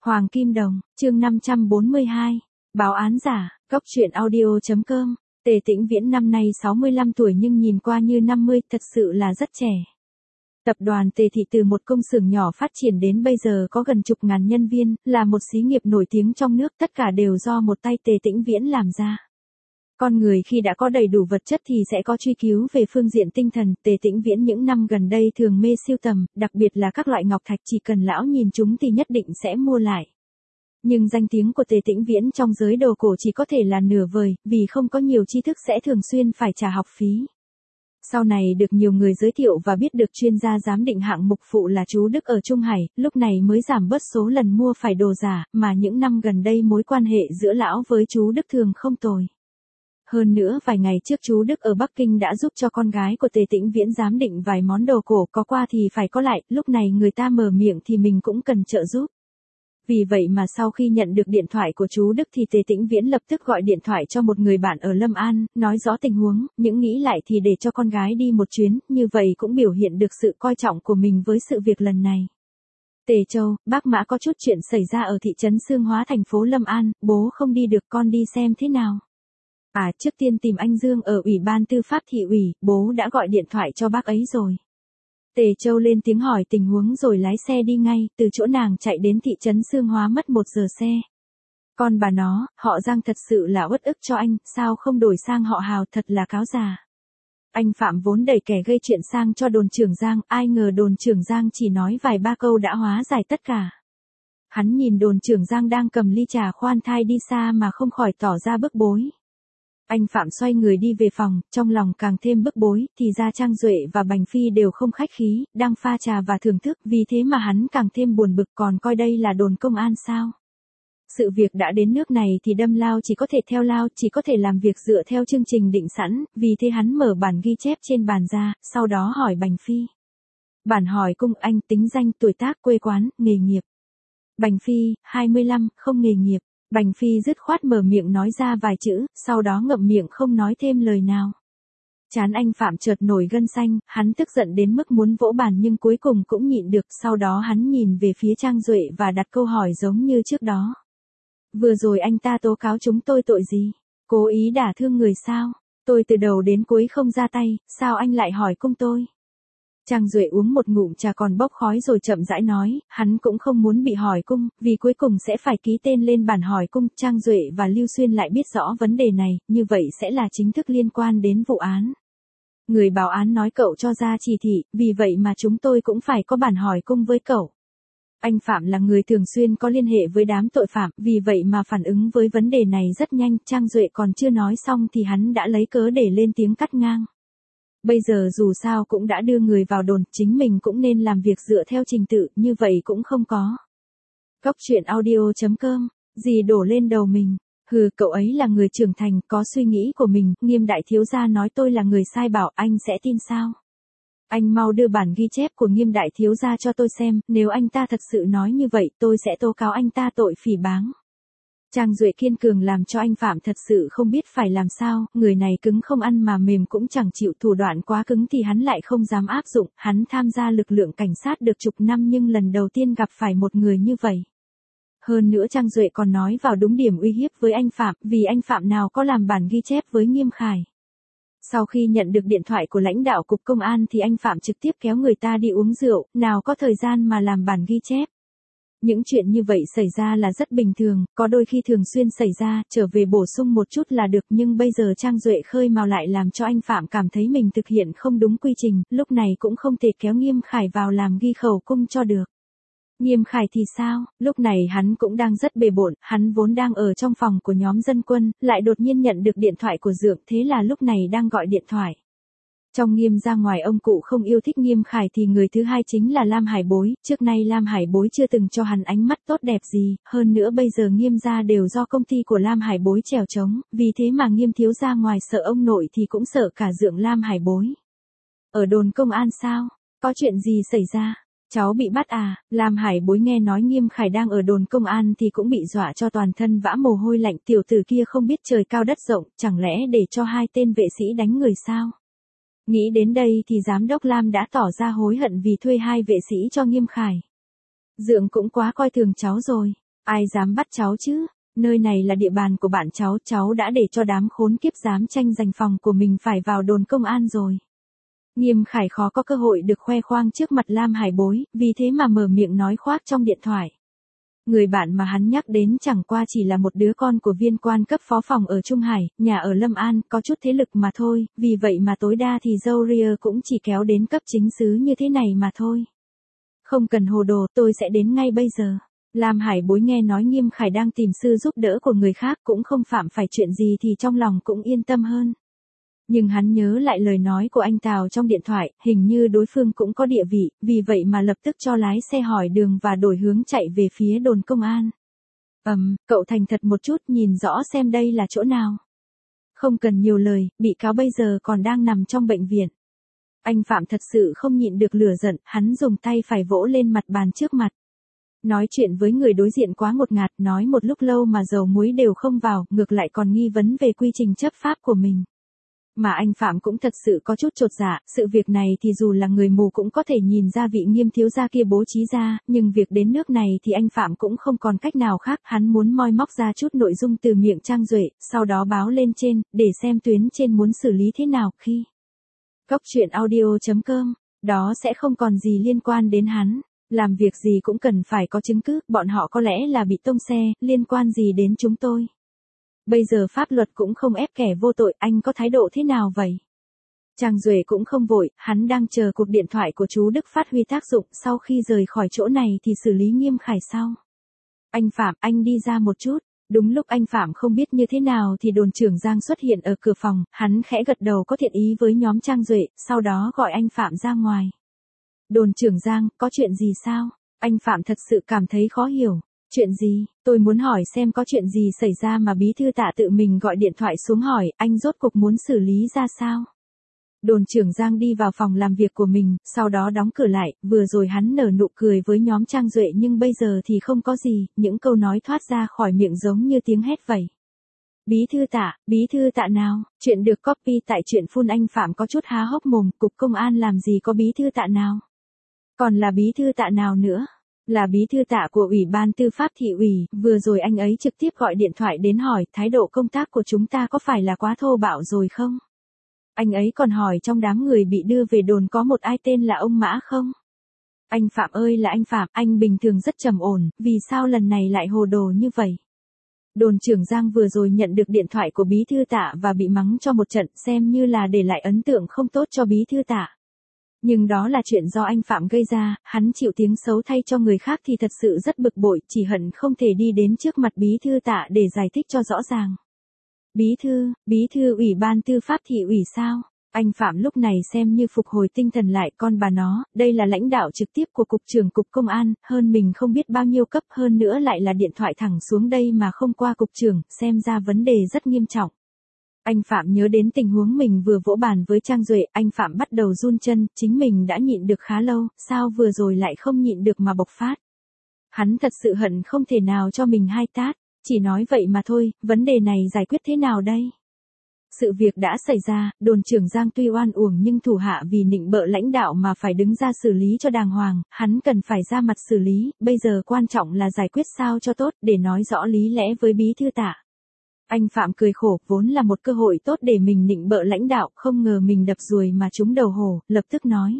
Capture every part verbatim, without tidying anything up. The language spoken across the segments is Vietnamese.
Hoàng Kim Đồng, chương năm trăm bốn mươi hai, báo án giả, cốc truyện audio.com, Tề Tĩnh Viễn năm nay sáu mươi lăm tuổi nhưng nhìn qua như năm mươi, thật sự là rất trẻ. Tập đoàn Tề Thị từ một công xưởng nhỏ phát triển đến bây giờ có gần chục ngàn nhân viên, là một xí nghiệp nổi tiếng trong nước, tất cả đều do một tay Tề Tĩnh Viễn làm ra. Con người khi đã có đầy đủ vật chất thì sẽ có truy cứu về phương diện tinh thần, Tề Tĩnh Viễn những năm gần đây thường mê sưu tầm, đặc biệt là các loại ngọc thạch, chỉ cần lão nhìn chúng thì nhất định sẽ mua lại. Nhưng danh tiếng của Tề Tĩnh Viễn trong giới đồ cổ chỉ có thể là nửa vời, vì không có nhiều tri thức sẽ thường xuyên phải trả học phí. Sau này được nhiều người giới thiệu và biết được chuyên gia giám định hạng mục phụ là chú Đức ở Trung Hải, lúc này mới giảm bớt số lần mua phải đồ giả, mà những năm gần đây mối quan hệ giữa lão với chú Đức thường không tồi. Hơn nữa vài ngày trước chú Đức ở Bắc Kinh đã giúp cho con gái của Tề Tĩnh Viễn giám định vài món đồ cổ, có qua thì phải có lại, lúc này người ta mở miệng thì mình cũng cần trợ giúp. Vì vậy mà sau khi nhận được điện thoại của chú Đức thì Tề Tĩnh Viễn lập tức gọi điện thoại cho một người bạn ở Lâm An, nói rõ tình huống, những nghĩ lại thì để cho con gái đi một chuyến, như vậy cũng biểu hiện được sự coi trọng của mình với sự việc lần này. Tề Châu, bác Mã có chút chuyện xảy ra ở thị trấn Xương Hóa thành phố Lâm An, bố không đi được, con đi xem thế nào. À, trước tiên tìm anh Dương ở Ủy ban Tư pháp thị ủy, bố đã gọi điện thoại cho bác ấy rồi. Tề Châu lên tiếng hỏi tình huống rồi lái xe đi ngay, từ chỗ nàng chạy đến thị trấn Xương Hóa mất một giờ xe. Con bà nó, họ Giang thật sự là uất ức cho anh, sao không đổi sang họ Hào, thật là cáo già. Anh Phạm vốn đẩy kẻ gây chuyện sang cho đồn trưởng Giang, ai ngờ đồn trưởng Giang chỉ nói vài ba câu đã hóa giải tất cả. Hắn nhìn đồn trưởng Giang đang cầm ly trà khoan thai đi xa mà không khỏi tỏ ra bức bối. Anh Phạm xoay người đi về phòng, trong lòng càng thêm bức bối, thì ra Trang Duệ và Bành Phi đều không khách khí, đang pha trà và thưởng thức, vì thế mà hắn càng thêm buồn bực, còn coi đây là đồn công an sao. Sự việc đã đến nước này thì đâm lao chỉ có thể theo lao, chỉ có thể làm việc dựa theo chương trình định sẵn, vì thế hắn mở bản ghi chép trên bàn ra, sau đó hỏi Bành Phi. Bản hỏi cung anh tính danh, tuổi tác, quê quán, nghề nghiệp. Bành Phi, hai mươi lăm, không nghề nghiệp. Bành Phi dứt khoát mở miệng nói ra vài chữ, sau đó ngậm miệng không nói thêm lời nào. Trán anh Phạm chợt nổi gân xanh, hắn tức giận đến mức muốn vỗ bàn nhưng cuối cùng cũng nhịn được, sau đó hắn nhìn về phía Trang Duệ và đặt câu hỏi giống như trước đó. Vừa rồi anh ta tố cáo chúng tôi tội gì? Cố ý đả thương người sao? Tôi từ đầu đến cuối không ra tay, sao anh lại hỏi cung tôi? Trang Duệ uống một ngụm trà còn bốc khói rồi chậm rãi nói, hắn cũng không muốn bị hỏi cung, vì cuối cùng sẽ phải ký tên lên bản hỏi cung. Trang Duệ và Lưu Xuyên lại biết rõ vấn đề này, như vậy sẽ là chính thức liên quan đến vụ án. Người báo án nói cậu cho ra chỉ thị, vì vậy mà chúng tôi cũng phải có bản hỏi cung với cậu. Anh Phạm là người thường xuyên có liên hệ với đám tội phạm, vì vậy mà phản ứng với vấn đề này rất nhanh. Trang Duệ còn chưa nói xong thì hắn đã lấy cớ để lên tiếng cắt ngang. Bây giờ dù sao cũng đã đưa người vào đồn, chính mình cũng nên làm việc dựa theo trình tự, như vậy cũng không có. Cốc truyện audio.com, gì đổ lên đầu mình, hừ, cậu ấy là người trưởng thành, có suy nghĩ của mình, Nghiêm đại thiếu gia nói tôi là người sai bảo, anh sẽ tin sao? Anh mau đưa bản ghi chép của Nghiêm đại thiếu gia cho tôi xem, nếu anh ta thật sự nói như vậy, tôi sẽ tố cáo anh ta tội phỉ báng. Trang Duệ kiên cường làm cho anh Phạm thật sự không biết phải làm sao, người này cứng không ăn mà mềm cũng chẳng chịu, thủ đoạn quá cứng thì hắn lại không dám áp dụng, hắn tham gia lực lượng cảnh sát được chục năm nhưng lần đầu tiên gặp phải một người như vậy. Hơn nữa Trang Duệ còn nói vào đúng điểm uy hiếp với anh Phạm, vì anh Phạm nào có làm bản ghi chép với Nghiêm Khải. Sau khi nhận được điện thoại của lãnh đạo cục công an thì anh Phạm trực tiếp kéo người ta đi uống rượu, nào có thời gian mà làm bản ghi chép. Những chuyện như vậy xảy ra là rất bình thường, có đôi khi thường xuyên xảy ra, trở về bổ sung một chút là được, nhưng bây giờ Trang Duệ khơi mào lại làm cho anh Phạm cảm thấy mình thực hiện không đúng quy trình, lúc này cũng không thể kéo Nghiêm Khải vào làm ghi khẩu cung cho được. Nghiêm Khải thì sao, lúc này hắn cũng đang rất bề bộn, hắn vốn đang ở trong phòng của nhóm dân quân, lại đột nhiên nhận được điện thoại của Dượng, thế là lúc này đang gọi điện thoại. Trong Nghiêm ra ngoài ông cụ không yêu thích Nghiêm Khải thì người thứ hai chính là Lam Hải Bối, trước nay Lam Hải Bối chưa từng cho hắn ánh mắt tốt đẹp gì, hơn nữa bây giờ Nghiêm ra đều do công ty của Lam Hải Bối chèo trống, vì thế mà Nghiêm thiếu gia ngoài sợ ông nội thì cũng sợ cả Dượng Lam Hải Bối. Ở đồn công an sao? Có chuyện gì xảy ra? Cháu bị bắt à? Lam Hải Bối nghe nói Nghiêm Khải đang ở đồn công an thì cũng bị dọa cho toàn thân vã mồ hôi lạnh, tiểu tử kia không biết trời cao đất rộng, chẳng lẽ để cho hai tên vệ sĩ đánh người sao? Nghĩ đến đây thì giám đốc Lam đã tỏ ra hối hận vì thuê hai vệ sĩ cho Nghiêm Khải. Dượng cũng quá coi thường cháu rồi. Ai dám bắt cháu chứ? Nơi này là địa bàn của bạn cháu, cháu đã để cho đám khốn kiếp dám tranh giành phòng của mình phải vào đồn công an rồi. Nghiêm Khải khó có cơ hội được khoe khoang trước mặt Lam Hải Bối, vì thế mà mở miệng nói khoác trong điện thoại. Người bạn mà hắn nhắc đến chẳng qua chỉ là một đứa con của viên quan cấp phó phòng ở Trung Hải, nhà ở Lâm An, có chút thế lực mà thôi, vì vậy mà tối đa thì dâu ria cũng chỉ kéo đến cấp chính xứ như thế này mà thôi. Không cần hồ đồ, tôi sẽ đến ngay bây giờ. Lam Hải Bối nghe nói Nghiêm Khải đang tìm sư giúp đỡ của người khác cũng không phạm phải chuyện gì thì trong lòng cũng yên tâm hơn. Nhưng hắn nhớ lại lời nói của anh Tào trong điện thoại, hình như đối phương cũng có địa vị, vì vậy mà lập tức cho lái xe hỏi đường và đổi hướng chạy về phía đồn công an. Ầm, um, cậu thành thật một chút nhìn rõ xem đây là chỗ nào. Không cần nhiều lời, bị cáo bây giờ còn đang nằm trong bệnh viện. Anh Phạm thật sự không nhịn được lửa giận, hắn dùng tay phải vỗ lên mặt bàn trước mặt. Nói chuyện với người đối diện quá ngột ngạt, nói một lúc lâu mà dầu muối đều không vào, ngược lại còn nghi vấn về quy trình chấp pháp của mình. Mà anh Phạm cũng thật sự có chút chột dạ, sự việc này thì dù là người mù cũng có thể nhìn ra vị Nghiêm thiếu gia kia bố trí ra, nhưng việc đến nước này thì anh Phạm cũng không còn cách nào khác, hắn muốn moi móc ra chút nội dung từ miệng Trang Duệ, sau đó báo lên trên, để xem tuyến trên muốn xử lý thế nào khi. Cốc truyện audio chấm com, đó sẽ không còn gì liên quan đến hắn. Làm việc gì cũng cần phải có chứng cứ, bọn họ có lẽ là bị tông xe, liên quan gì đến chúng tôi. Bây giờ pháp luật cũng không ép kẻ vô tội, anh có thái độ thế nào vậy? Trang Duệ cũng không vội, hắn đang chờ cuộc điện thoại của chú Đức phát huy tác dụng, sau khi rời khỏi chỗ này thì xử lý Nghiêm Khải sau. Anh Phạm, anh đi ra một chút. Đúng lúc anh Phạm không biết như thế nào thì đồn trưởng Giang xuất hiện ở cửa phòng, hắn khẽ gật đầu có thiện ý với nhóm Trang Duệ, sau đó gọi anh Phạm ra ngoài. Đồn trưởng Giang, có chuyện gì sao? Anh Phạm thật sự cảm thấy khó hiểu. Chuyện gì? Tôi muốn hỏi xem có chuyện gì xảy ra mà bí thư Tạ tự mình gọi điện thoại xuống hỏi, anh rốt cuộc muốn xử lý ra sao? Đồn trưởng Giang đi vào phòng làm việc của mình, sau đó đóng cửa lại, vừa rồi hắn nở nụ cười với nhóm Trang Duệ nhưng bây giờ thì không có gì, những câu nói thoát ra khỏi miệng giống như tiếng hét vậy. Bí thư Tạ, bí thư Tạ nào? Chuyện được copy tại truyện Full. Anh Phạm có chút há hốc mồm, cục công an làm gì có bí thư Tạ nào? Còn là bí thư Tạ nào nữa? Là bí thư Tạ của Ủy ban Tư pháp thị ủy, vừa rồi anh ấy trực tiếp gọi điện thoại đến hỏi thái độ công tác của chúng ta có phải là quá thô bạo rồi không? Anh ấy còn hỏi trong đám người bị đưa về đồn có một ai tên là ông Mã không? Anh Phạm ơi là anh Phạm, anh bình thường rất trầm ổn, vì sao lần này lại hồ đồ như vậy? Đồn trưởng Giang vừa rồi nhận được điện thoại của bí thư Tạ và bị mắng cho một trận, xem như là để lại ấn tượng không tốt cho bí thư Tạ. Nhưng đó là chuyện do anh Phạm gây ra, hắn chịu tiếng xấu thay cho người khác thì thật sự rất bực bội, chỉ hận không thể đi đến trước mặt bí thư Tạ để giải thích cho rõ ràng. Bí thư, bí thư Ủy ban Tư pháp thị ủy sao? Anh Phạm lúc này xem như phục hồi tinh thần lại, con bà nó, đây là lãnh đạo trực tiếp của Cục trưởng Cục Công an, hơn mình không biết bao nhiêu cấp, hơn nữa lại là điện thoại thẳng xuống đây mà không qua Cục trưởng, xem ra vấn đề rất nghiêm trọng. Anh Phạm nhớ đến tình huống mình vừa vỗ bàn với Trang Duệ, anh Phạm bắt đầu run chân, chính mình đã nhịn được khá lâu, sao vừa rồi lại không nhịn được mà bộc phát. Hắn thật sự hận không thể nào cho mình hai tát, chỉ nói vậy mà thôi, vấn đề này giải quyết thế nào đây? Sự việc đã xảy ra, đồn trưởng Giang tuy oan uổng nhưng thủ hạ vì nịnh bợ lãnh đạo mà phải đứng ra xử lý cho đàng hoàng, hắn cần phải ra mặt xử lý, bây giờ quan trọng là giải quyết sao cho tốt, để nói rõ lý lẽ với bí thư Tạ. Anh Phạm cười khổ, vốn là một cơ hội tốt để mình nịnh bợ lãnh đạo, không ngờ mình đập ruồi mà trúng đầu hổ, lập tức nói.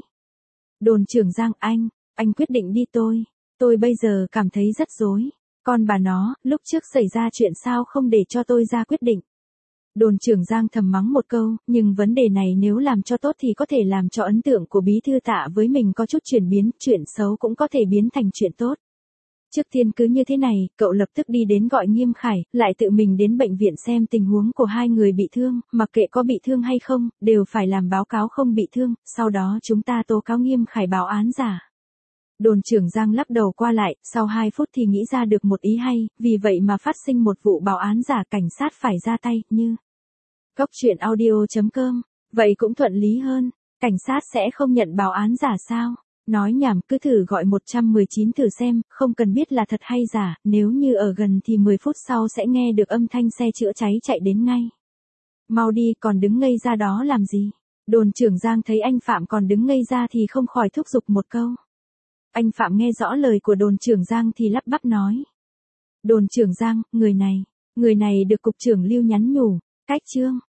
Đồn trưởng Giang, anh, anh quyết định đi tôi, tôi bây giờ cảm thấy rất rối. Con bà nó, lúc trước xảy ra chuyện sao không để cho tôi ra quyết định. Đồn trưởng Giang thầm mắng một câu, nhưng vấn đề này nếu làm cho tốt thì có thể làm cho ấn tượng của bí thư Tạ với mình có chút chuyển biến, chuyện xấu cũng có thể biến thành chuyện tốt. Trước tiên cứ như thế này, cậu lập tức đi đến gọi Nghiêm Khải, lại tự mình đến bệnh viện xem tình huống của hai người bị thương, mặc kệ có bị thương hay không, đều phải làm báo cáo không bị thương, sau đó chúng ta tố cáo Nghiêm Khải báo án giả. Đồn trưởng Giang lắc đầu qua lại, sau hai phút thì nghĩ ra được một ý hay, vì vậy mà phát sinh một vụ báo án giả, cảnh sát phải ra tay, như cốc truyện audio chấm com, vậy cũng thuận lý hơn, cảnh sát sẽ không nhận báo án giả sao? Nói nhảm, cứ thử gọi một một chín thử xem, không cần biết là thật hay giả, nếu như ở gần thì mười phút sau sẽ nghe được âm thanh xe chữa cháy chạy đến ngay. Mau đi, còn đứng ngây ra đó làm gì? Đồn trưởng Giang thấy anh Phạm còn đứng ngây ra thì không khỏi thúc giục một câu. Anh Phạm nghe rõ lời của đồn trưởng Giang thì lắp bắp nói. Đồn trưởng Giang, người này, người này được cục trưởng Lưu nhắn nhủ, cách chương.